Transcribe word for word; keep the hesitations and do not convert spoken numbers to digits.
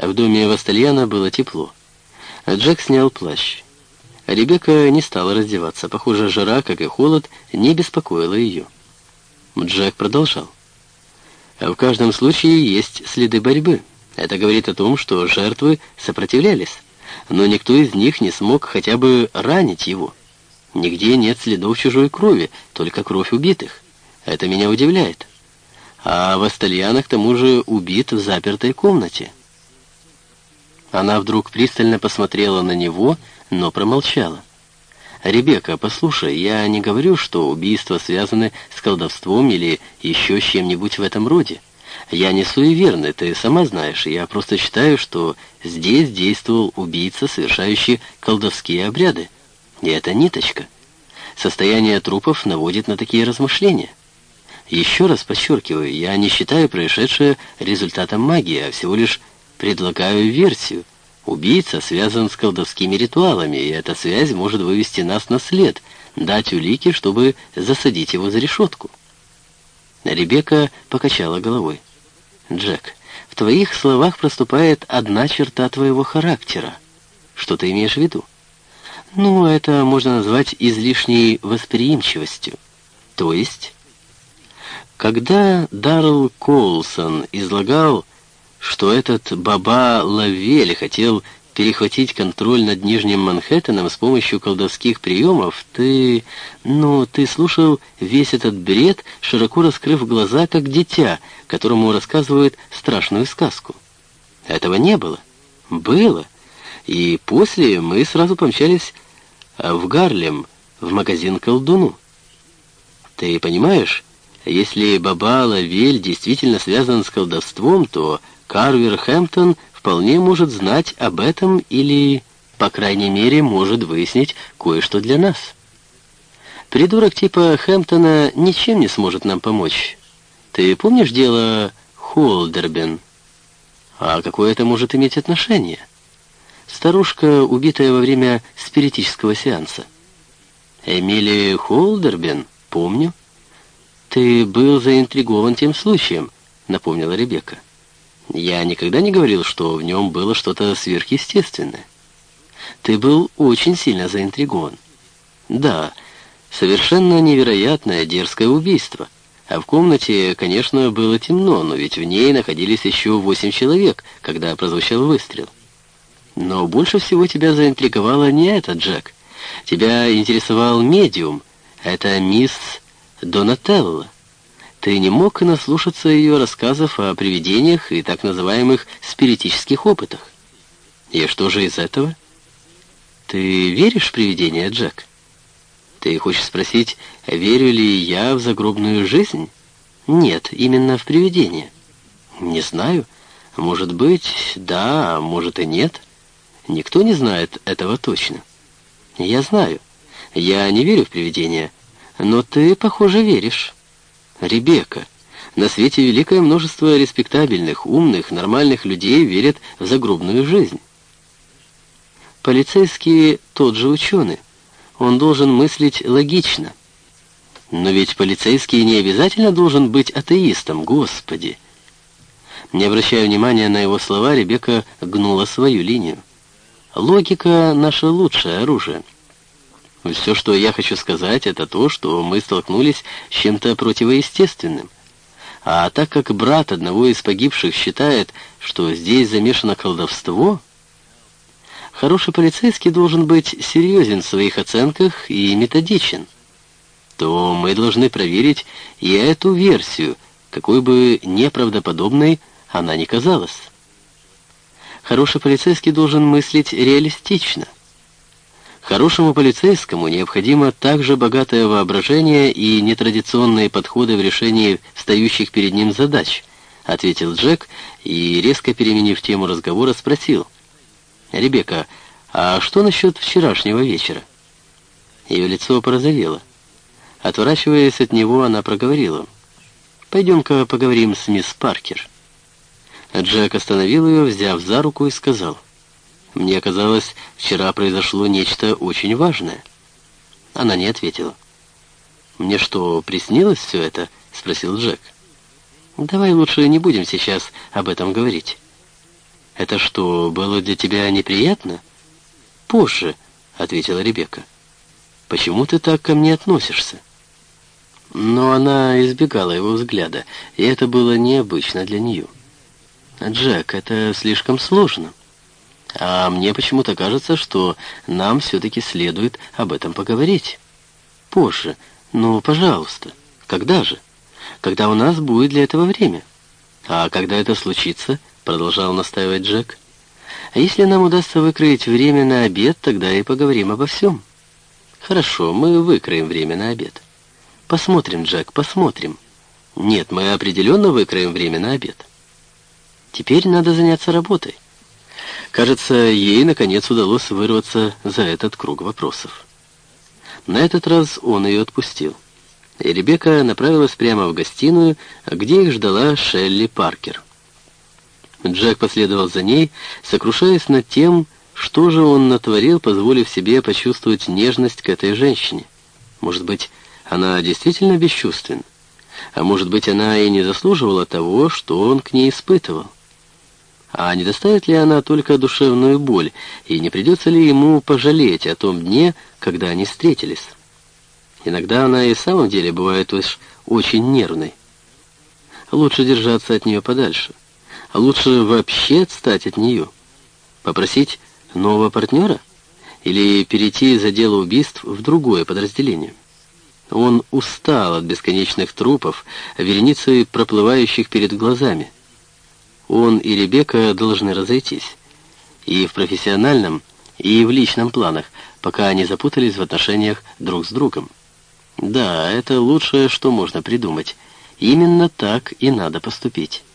В доме Вастальяна было тепло. Джек снял плащ. Ребекка не стала раздеваться. Похоже, жара, как и холод, не беспокоила ее. Джек продолжал. В каждом случае есть следы борьбы. Это говорит о том, что жертвы сопротивлялись, но никто из них не смог хотя бы ранить его. Нигде нет следов чужой крови, только кровь убитых. Это меня удивляет. А Вастальяна, к тому же, убит в запертой комнате. Она вдруг пристально посмотрела на него, но промолчала. «Ребекка, послушай, я не говорю, что убийства связаны с колдовством или еще с чем-нибудь в этом роде. Я не суеверный, ты сама знаешь, я просто считаю, что здесь действовал убийца, совершающий колдовские обряды. И это ниточка. Состояние трупов наводит на такие размышления. Еще раз подчеркиваю, я не считаю происшедшее результатом магии, а всего лишь предлагаю версию. Убийца связан с колдовскими ритуалами, и эта связь может вывести нас на след, дать улики, чтобы засадить его за решетку». Ребекка покачала головой. «Джек, в твоих словах проступает одна черта твоего характера. Что ты имеешь в виду?» «Ну, это можно назвать излишней восприимчивостью. То есть...» Когда Даррелл Коулсон излагал, что этот Баба Лавель хотел перехватить контроль над Нижним Манхэттеном с помощью колдовских приемов, ты... ну, ты слушал весь этот бред, широко раскрыв глаза, как дитя, которому рассказывают страшную сказку. Этого не было. Было. И после мы сразу помчались в Гарлем, в магазин колдуну. Ты понимаешь, если Баба Лавель действительно связан с колдовством, то Карвер Хэмптон вполне может знать об этом или, по крайней мере, может выяснить кое-что для нас. Придурок типа Хэмптона ничем не сможет нам помочь. Ты помнишь дело Холдербен? А какое это может иметь отношение? Старушка, убитая во время спиритического сеанса. Эмили Холдербен? Помню. Ты был заинтригован тем случаем, напомнила Ребекка. Я никогда не говорил, что в нем было что-то сверхъестественное. Ты был очень сильно заинтригован. Да, совершенно невероятное дерзкое убийство. А в комнате, конечно, было темно, но ведь в ней находились еще восемь человек, когда прозвучал выстрел. Но больше всего тебя заинтриговало не это, Джек. Тебя интересовал медиум. Это мисс Донателло. Ты не мог наслушаться ее рассказов о привидениях и так называемых спиритических опытах. И что же из этого? Ты веришь в привидения, Джек? Ты хочешь спросить, верю ли я в загробную жизнь? Нет, именно в привидения. Не знаю. Может быть, да, а может и нет. Никто не знает этого точно. Я знаю. Я не верю в привидения, но ты, похоже, веришь. Ребекка, на свете великое множество респектабельных, умных, нормальных людей верят в загробную жизнь. Полицейский тот же ученый. Он должен мыслить логично. Но ведь полицейский не обязательно должен быть атеистом, Господи. Не обращая внимания на его слова, Ребекка гнула свою линию. Логика — наше лучшее оружие. Все, что я хочу сказать, это то, что мы столкнулись с чем-то противоестественным. А так как брат одного из погибших считает, что здесь замешано колдовство, хороший полицейский должен быть серьезен в своих оценках и методичен, то мы должны проверить и эту версию, какой бы неправдоподобной она ни казалась. Хороший полицейский должен мыслить реалистично. Хорошему полицейскому необходимо также богатое воображение и нетрадиционные подходы в решении встающих перед ним задач, ответил Джек и, резко переменив тему разговора, спросил: «Ребекка, а что насчет вчерашнего вечера?» Ее лицо порозовело. Отворачиваясь от него, она проговорила: «Пойдем-ка поговорим с мисс Паркер». Джек остановил ее, взяв за руку, и сказал: «Мне казалось, вчера произошло нечто очень важное». Она не ответила. «Мне что, приснилось все это?» — спросил Джек. «Давай лучше не будем сейчас об этом говорить». Это что, было для тебя неприятно? Позже, ответила Ребекка. Почему ты так ко мне относишься? Но она избегала его взгляда, и это было необычно для нее. Джек, это слишком сложно. А мне почему-то кажется, что нам все-таки следует об этом поговорить. Позже. Ну, пожалуйста. Когда же? Когда у нас будет для этого время. А когда это случится, продолжал настаивать Джек, а если нам удастся выкроить время на обед, тогда и поговорим обо всем. Хорошо, мы выкроем время на обед. Посмотрим, Джек, посмотрим. Нет, мы определенно выкроем время на обед. Теперь надо заняться работой. Кажется, ей, наконец, удалось вырваться за этот круг вопросов. На этот раз он ее отпустил. И Ребекка направилась прямо в гостиную, где их ждала Шелли Паркер. Джек последовал за ней, сокрушаясь над тем, что же он натворил, позволив себе почувствовать нежность к этой женщине. Может быть, она действительно бесчувственна? А может быть, она и не заслуживала того, что он к ней испытывал? А не доставит ли она только душевную боль, и не придется ли ему пожалеть о том дне, когда они встретились? Иногда она и в самом деле бывает уж очень нервной. Лучше держаться от нее подальше. Лучше вообще отстать от нее. Попросить нового партнера? Или перейти из отдела убийств в другое подразделение? Он устал от бесконечных трупов, вереницы проплывающих перед глазами. Он и Ребекка должны разойтись. И в профессиональном, и в личном планах, пока они запутались в отношениях друг с другом. Да, это лучшее, что можно придумать. Именно так и надо поступить.